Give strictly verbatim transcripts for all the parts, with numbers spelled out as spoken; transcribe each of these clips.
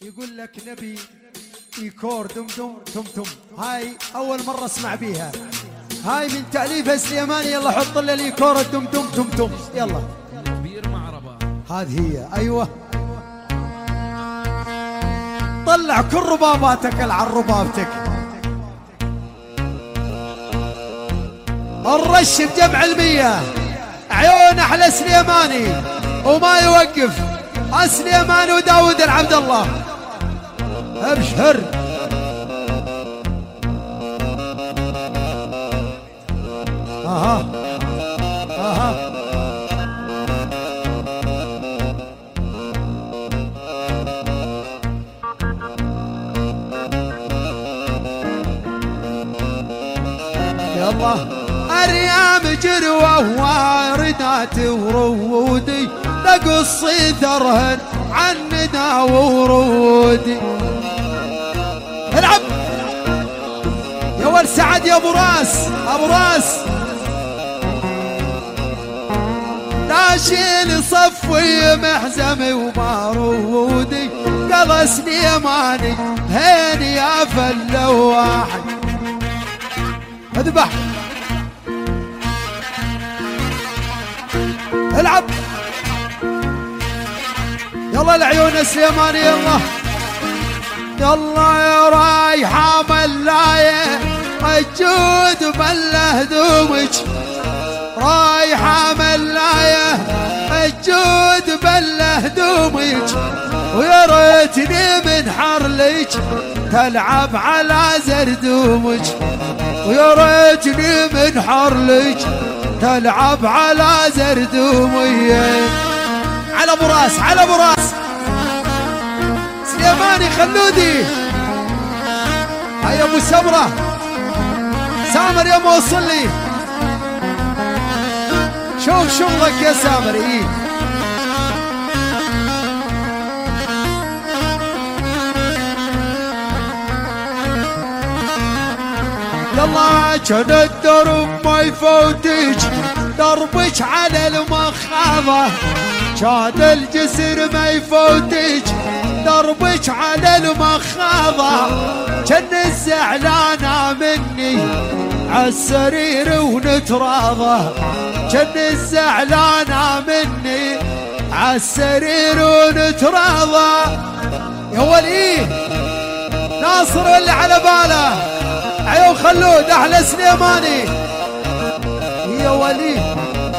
يقول لك نبي يكور دم دم تم تم. هاي أول مرة اسمع بيها، هاي من تأليف سليماني. يلا حط لي اليكور الدم دم تم تم. يلا كبير معربة، هذه هي. أيوة طلع كل رباباتك على ربابتك. الرش بجمع المية، عيون أحلى سليماني وما يوقف. سليماني وداود العبد الله. ابشر اها اها يلا أريام جروة واردات ورودي لقصي ثرهن عن ندى ورودي. العب يا ول سعد يا ابو راس، ابو راس ناشيل صفي محزمي وبارودي قضى سليماني هين يا فلواحد. اذبح العب يلا العيون سليماني. يلا يلا يا رايحة ملاية الجود مله هدومك، رايحة ملاية الجود مله هدومك، ويا ريتني من حرلك تلعب على زردومك، ويا ريتني من حرلك تلعب على زردومي. على ابو راس، على ابو راس سليماني خلودي. هيا ابو سمره سامر يا موصل لي، شوف شغلك يا سامر. ايه يلا كان الدرب ما يفوتك، دربك على المخاضة كان الجسر ما يفوتك، دربك على المخاضة كان الزعلانة مني عالسرير ونتراضى، كان الزعلانة مني عالسرير ونتراضى. يا ولي ناصر اللي على باله عيون خلود احلى سليماني. يا ولي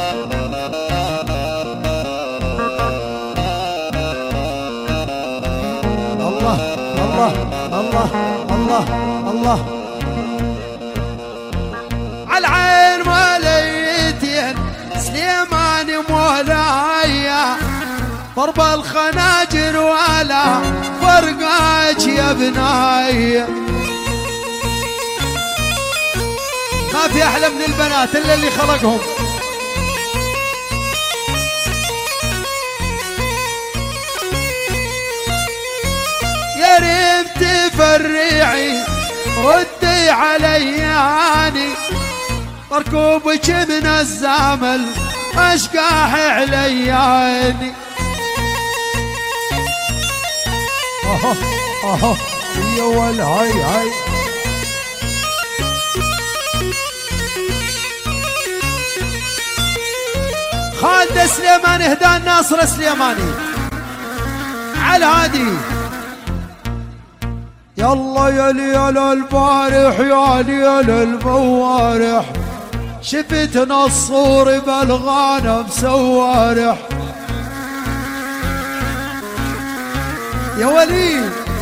الله الله الله الله الله على العين ماليتين سليماني مولاي، ضرب الخناجر ولا فرقاك يا بناي. ما في احلى من البنات الا اللي خلقهم. يا ريم تفرعي ردي علياني، ركوبك من الزامل اشقاح علياني. اهو اهو يا ول هاي هاي خالد سليماني هدان ناصر سليماني على هادي. يلا يا ليل البارح يا ليل البوارح، شفت نصور بالغنم سوارح. يا ولي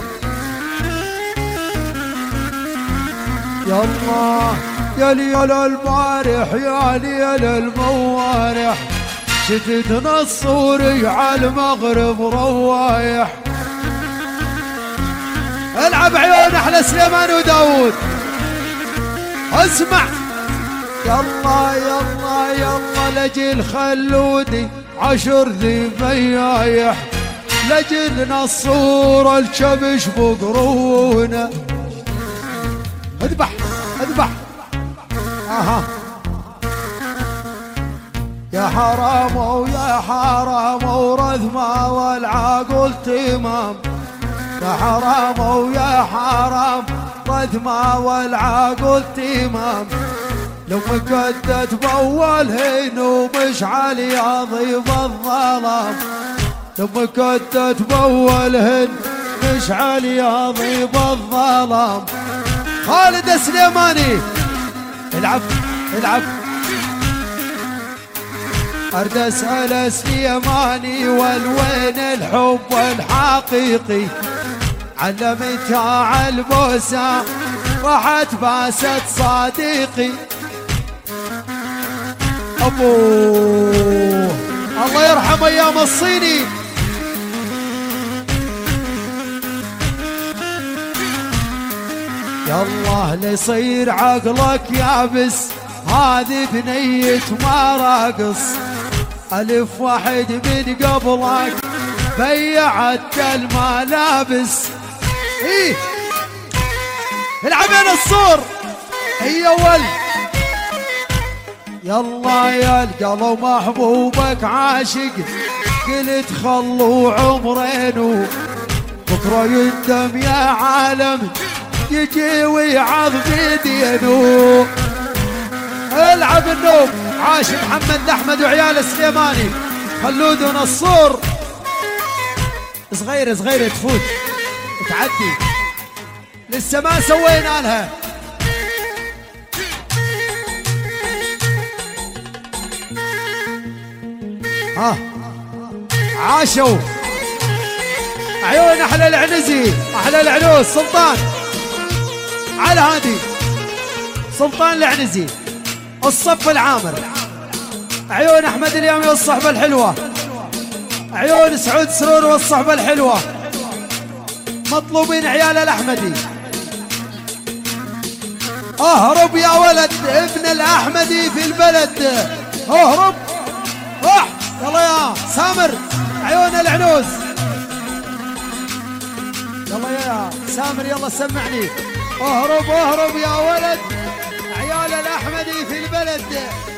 يلا يا ليل البارح يا ليل البوارح، شفت نصوري على المغرب روايح. العب عيون احلى سليمان وداود. اسمع يلا يلا يلا لجل خلودي عشر ذي بيايح، لجل نصور الشبش بقرونه. اذبح اذبح اها يا حرام ويا حرام ورثما والعقل تمام، يا حرام ويا حرام ردمة والعقل تمام لو مكدت بأول هين ومشعل يا ضيف الظلام لو مكدت بأول هين مشعل يا ضيف الظلام خالد السليماني العب العب أرد أسأل سليماني والوين الحب الحقيقي علمتها عالبوسة راحت باست صديقي أبوه الله يرحم أيام الصيني يالله ليصير عقلك يابس هذه بنية ما راقص ألف واحد من قبلك بيعت الملابس إيه العبين الصور هي ول يلا يا القلب محبوبك عاشق قلت خلوا عمرين بكره يندم يا عالم يجي ويعض بيدينه العب النوم عاش محمد احمد وعيال السليماني خلود ونصور صغيره صغيره تفوت تعدي لسه ما سوينا لها ها عاشوا عيون احلى العنزي احلى العنوس سلطان على هادي سلطان العنزي الصف العامر عيون احمد اليامي والصحبه الحلوه عيون سعود سرور والصحبه الحلوه مطلوبين عيال الاحمدي اهرب يا ولد ابن الاحمدي في البلد اهرب اح يلا يا سامر عيون العنوز يلا يا سامر يلا سمعني اهرب اهرب يا ولد عيال الاحمدي في البلد